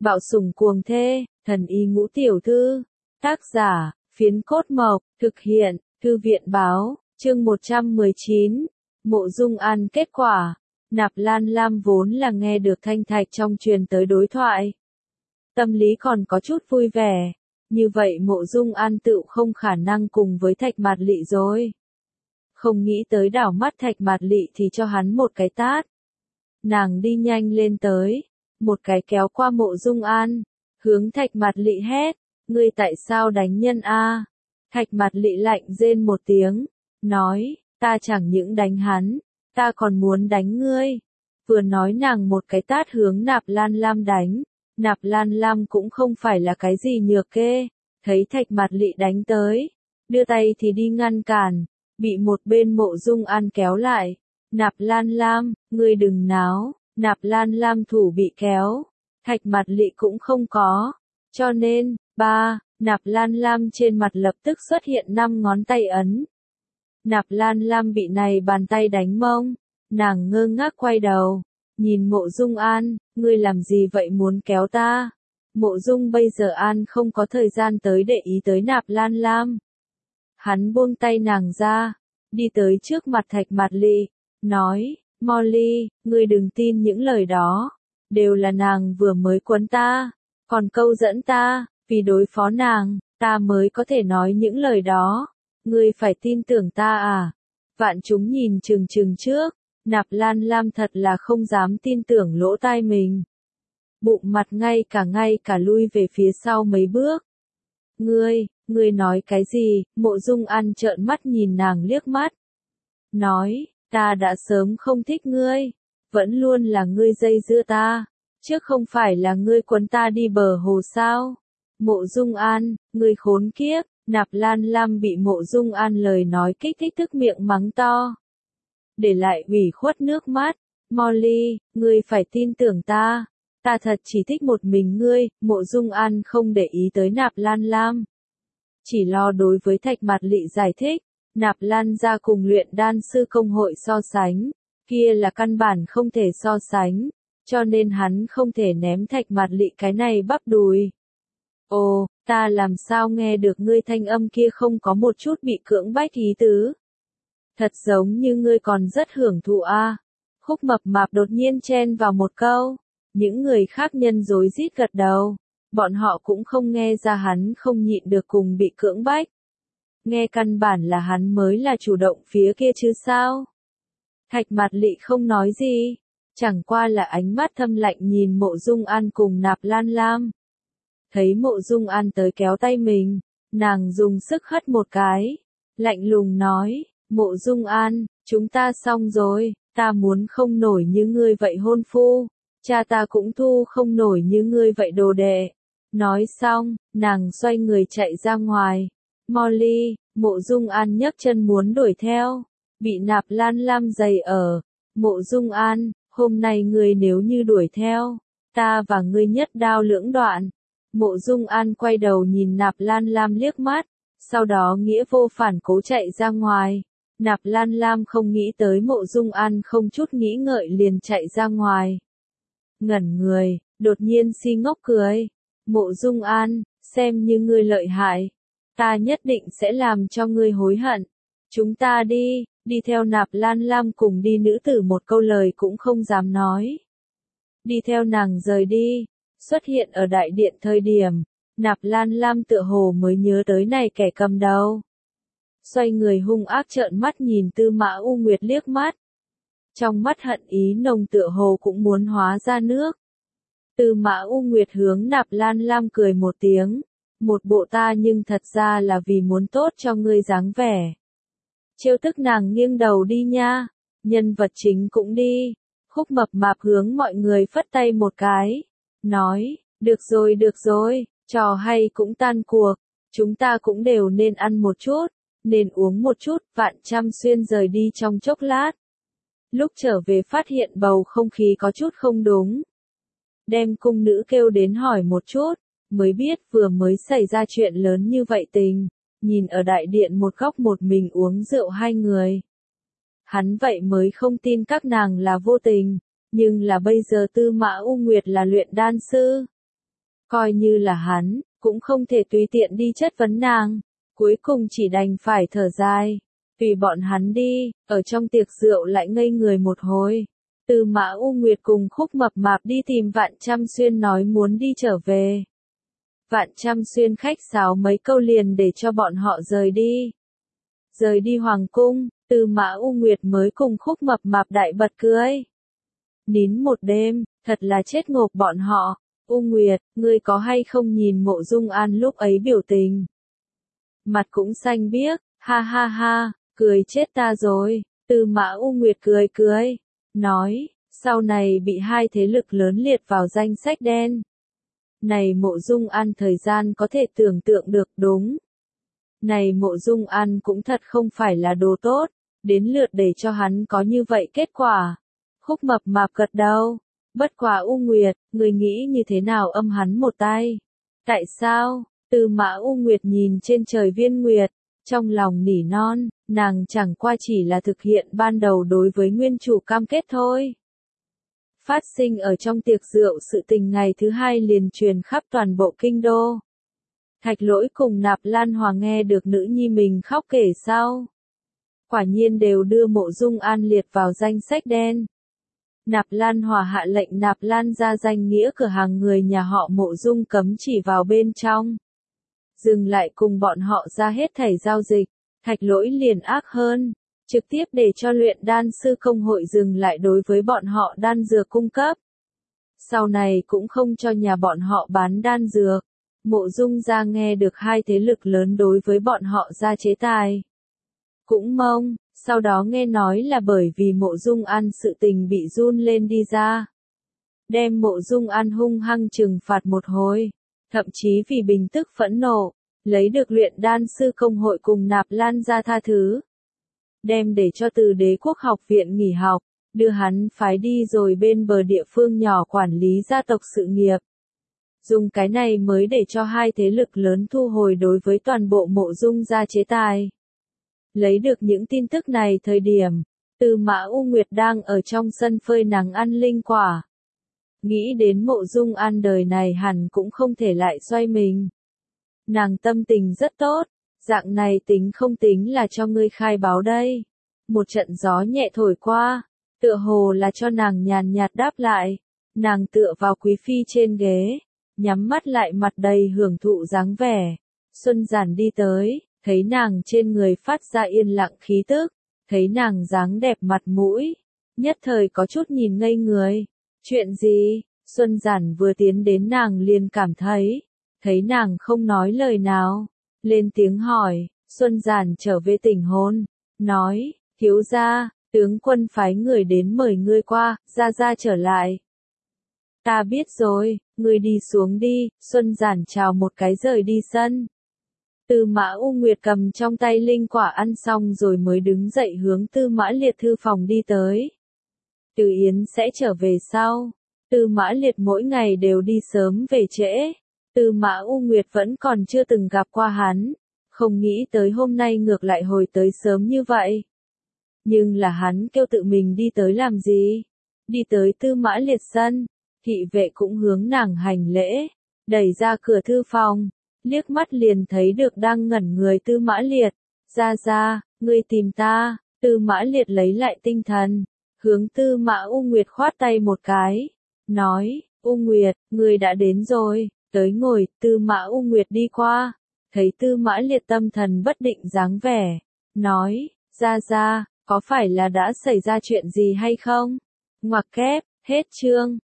Bạo sủng cuồng thê, thần y ngũ tiểu thư. Tác giả, Phiến Cốt Mộc, thực hiện, Thư viện báo, chương 119. Mộ Dung An kết quả. Nạp Lan Lam vốn là nghe được Thanh Thạch trong truyền tới đối thoại. Tâm lý còn có chút vui vẻ. Như vậy Mộ Dung An tự không khả năng cùng với Thạch Mạt Lị rồi. Không nghĩ tới đảo mắt Thạch Mạt Lị thì cho hắn một cái tát. Nàng đi nhanh lên tới, một cái kéo qua Mộ Dung An, hướng Thạch Mạt Lị hét, ngươi tại sao đánh nhân a? Thạch Mạt Lị lạnh rên một tiếng, nói, ta chẳng những đánh hắn, ta còn muốn đánh ngươi. Vừa nói nàng một cái tát hướng Nạp Lan Lam đánh. Nạp Lan Lam cũng không phải là cái gì nhược kê, thấy Thạch Mạt Lị đánh tới, đưa tay thì đi ngăn cản, bị một bên Mộ Dung An kéo lại. Nạp Lan Lam, ngươi đừng náo. Nạp Lan Lam thủ bị kéo, Thạch Mạt Lị cũng không có, cho nên, Nạp Lan Lam trên mặt lập tức xuất hiện 5 ngón tay ấn. Nạp Lan Lam bị này bàn tay đánh mông, nàng ngơ ngác quay đầu, nhìn Mộ Dung An, ngươi làm gì vậy muốn kéo ta? Mộ Dung bây giờ An không có thời gian tới để ý tới Nạp Lan Lam. Hắn buông tay nàng ra, đi tới trước mặt Thạch Mạt Lị, nói, Molly, ngươi đừng tin những lời đó, đều là nàng vừa mới quấn ta, còn câu dẫn ta, vì đối phó nàng, ta mới có thể nói những lời đó, ngươi phải tin tưởng ta à? Vạn chúng nhìn chừng chừng trước, Nạp Lan Lam thật là không dám tin tưởng lỗ tai mình. Bụng mặt ngay cả lui về phía sau mấy bước. Ngươi nói cái gì? Mộ Dung An trợn mắt nhìn nàng liếc mắt. Nói, ta đã sớm không thích ngươi, vẫn luôn là ngươi dây dưa ta, trước không phải là ngươi quấn ta đi bờ hồ sao? Mộ Dung An, ngươi khốn kiếp. Nạp Lan Lam bị Mộ Dung An lời nói kích thích tức miệng mắng to. Để lại ủy khuất nước mắt, Molly, ngươi phải tin tưởng ta thật chỉ thích một mình ngươi. Mộ Dung An không để ý tới Nạp Lan Lam, chỉ lo đối với Thạch Mạt Lị giải thích. Nạp Lan gia cùng luyện đan sư công hội so sánh, kia là căn bản không thể so sánh, cho nên hắn không thể ném Thạch Mạt Lị cái này bắp đùi. Ồ, ta làm sao nghe được ngươi thanh âm kia không có một chút bị cưỡng bách ý tứ. Thật giống như ngươi còn rất hưởng thụ a. Khúc Mập Mạp đột nhiên chen vào một câu, những người khác nhân rối rít gật đầu, bọn họ cũng không nghe ra hắn không nhịn được cùng bị cưỡng bách. Nghe căn bản là hắn mới là chủ động phía kia chứ sao. Thạch Mạt Lị không nói gì, chẳng qua là ánh mắt thâm lạnh nhìn Mộ Dung An cùng Nạp Lan Lam. Thấy Mộ Dung An tới kéo tay mình, nàng dùng sức hất một cái, lạnh lùng nói, Mộ Dung An, chúng ta xong rồi, ta muốn không nổi như ngươi vậy hôn phu, cha ta cũng thu không nổi như ngươi vậy đồ đệ. Nói xong, nàng xoay người chạy ra ngoài. Molly, Mộ Dung An nhấc chân muốn đuổi theo, bị Nạp Lan Lam giày ở. Mộ Dung An, hôm nay ngươi nếu như đuổi theo, ta và ngươi nhất đao lưỡng đoạn. Mộ Dung An quay đầu nhìn Nạp Lan Lam liếc mắt, sau đó nghĩa vô phản cố chạy ra ngoài. Nạp Lan Lam không nghĩ tới Mộ Dung An không chút nghĩ ngợi liền chạy ra ngoài. Ngẩn người, đột nhiên si ngốc cười. Mộ Dung An, xem như ngươi lợi hại, ta nhất định sẽ làm cho ngươi hối hận. Chúng ta đi theo Nạp Lan Lam cùng đi. Nữ tử một câu lời cũng không dám nói. Đi theo nàng rời đi, xuất hiện ở đại điện thời điểm, Nạp Lan Lam tựa hồ mới nhớ tới này kẻ cầm đầu. Xoay người hung ác trợn mắt nhìn Tư Mã U Nguyệt liếc mắt. Trong mắt hận ý nồng tựa hồ cũng muốn hóa ra nước. Tư Mã U Nguyệt hướng Nạp Lan Lam cười một tiếng, một bộ ta nhưng thật ra là vì muốn tốt cho ngươi dáng vẻ. Trêu tức nàng nghiêng đầu đi nha, nhân vật chính cũng đi. Khúc Mập Mạp hướng mọi người phất tay một cái, nói, được rồi, trò hay cũng tan cuộc, chúng ta cũng đều nên ăn một chút, nên uống một chút. Vạn Trăm Xuyên rời đi trong chốc lát. Lúc trở về phát hiện bầu không khí có chút không đúng. Đem cung nữ kêu đến hỏi một chút, mới biết vừa mới xảy ra chuyện lớn như vậy tình, nhìn ở đại điện một góc một mình uống rượu hai người. Hắn vậy mới không tin các nàng là vô tình, nhưng là bây giờ Tư Mã U Nguyệt là luyện đan sư. Coi như là hắn, cũng không thể tùy tiện đi chất vấn nàng. Cuối cùng chỉ đành phải thở dài. Tùy bọn hắn đi, ở trong tiệc rượu lại ngây người một hồi. Tư Mã U Nguyệt cùng Khúc Mập Mạp đi tìm Vạn Trăm Xuyên nói muốn đi trở về. Vạn Trăm Xuyên khách sáo mấy câu liền để cho bọn họ rời đi. Rời đi hoàng cung, Tư Mã U Nguyệt mới cùng Khúc Mập Mạp đại bật cười. Nín một đêm, thật là chết ngộp bọn họ. U Nguyệt, ngươi có hay không nhìn Mộ Dung An lúc ấy biểu tình? Mặt cũng xanh biếc, ha ha ha, cười chết ta rồi. Tư Mã U Nguyệt cười cười, nói, sau này bị hai thế lực lớn liệt vào danh sách đen. Này Mộ Dung An thời gian có thể tưởng tượng được đúng. Này Mộ Dung An cũng thật không phải là đồ tốt, đến lượt để cho hắn có như vậy kết quả. Khúc Mập Mạp gật đầu, bất quá U Nguyệt, người nghĩ như thế nào âm hắn một tay? Tại sao? Tư Mã U Nguyệt nhìn trên trời viên nguyệt, trong lòng nỉ non, nàng chẳng qua chỉ là thực hiện ban đầu đối với nguyên chủ cam kết thôi. Phát sinh ở trong tiệc rượu sự tình ngày thứ hai liền truyền khắp toàn bộ kinh đô. Thạch Lỗi cùng Nạp Lan Hòa nghe được nữ nhi mình khóc kể sau. Quả nhiên đều đưa Mộ Dung An liệt vào danh sách đen. Nạp Lan Hòa hạ lệnh Nạp Lan ra danh nghĩa cửa hàng người nhà họ Mộ Dung cấm chỉ vào bên trong. Dừng lại cùng bọn họ ra hết thảy giao dịch. Thạch Lỗi liền ác hơn, trực tiếp để cho luyện đan sư công hội dừng lại đối với bọn họ đan dược cung cấp. Sau này cũng không cho nhà bọn họ bán đan dược. Mộ Dung gia nghe được hai thế lực lớn đối với bọn họ ra chế tài. Cũng mong, sau đó nghe nói là bởi vì Mộ Dung An sự tình bị run lên đi ra. Đem Mộ Dung An hung hăng trừng phạt một hồi, thậm chí vì bình tức phẫn nộ, lấy được luyện đan sư công hội cùng Nạp Lan ra tha thứ. Đem để cho Từ Đế Quốc học viện nghỉ học, đưa hắn phái đi rồi bên bờ địa phương nhỏ quản lý gia tộc sự nghiệp. Dùng cái này mới để cho hai thế lực lớn thu hồi đối với toàn bộ Mộ Dung gia chế tài. Lấy được những tin tức này thời điểm, Tư Mã U Nguyệt đang ở trong sân phơi nắng ăn linh quả. Nghĩ đến Mộ Dung An đời này hẳn cũng không thể lại xoay mình. Nàng tâm tình rất tốt, dạng này tính không tính là cho ngươi khai báo đây. Một trận gió nhẹ thổi qua, tựa hồ là cho nàng nhàn nhạt đáp lại. Nàng tựa vào quý phi trên ghế, nhắm mắt lại mặt đầy hưởng thụ dáng vẻ. Xuân Giản đi tới, thấy nàng trên người phát ra yên lặng khí tức, thấy nàng dáng đẹp mặt mũi, nhất thời có chút nhìn ngây người. Chuyện gì? Xuân Giản vừa tiến đến nàng liền cảm thấy nàng không nói lời nào, lên tiếng hỏi. Xuân Giản trở về tỉnh hồn, nói, thiếu gia, tướng quân phái người đến mời ngươi qua, ra trở lại. Ta biết rồi, ngươi đi xuống đi. Xuân Giản chào một cái rời đi sân. Tư Mã U Nguyệt cầm trong tay linh quả ăn xong rồi mới đứng dậy hướng Tư Mã Liệt thư phòng đi tới. Từ Yến sẽ trở về sau. Tư Mã Liệt mỗi ngày đều đi sớm về trễ. Tư Mã U Nguyệt vẫn còn chưa từng gặp qua hắn. Không nghĩ tới hôm nay ngược lại hồi tới sớm như vậy. Nhưng là hắn kêu tự mình đi tới làm gì? Đi tới Tư Mã Liệt sân. Thị vệ cũng hướng nàng hành lễ. Đẩy ra cửa thư phòng. Liếc mắt liền thấy được đang ngẩn người Tư Mã Liệt. Ra, ngươi tìm ta. Tư Mã Liệt lấy lại tinh thần. Hướng Tư Mã U Nguyệt khoát tay một cái. Nói, U Nguyệt, ngươi đã đến rồi. Tới ngồi. Tư Mã U Nguyệt đi qua. Thấy Tư Mã Liệt tâm thần bất định dáng vẻ. Nói, ra, có phải là đã xảy ra chuyện gì hay không? Ngoặc kép, hết chương.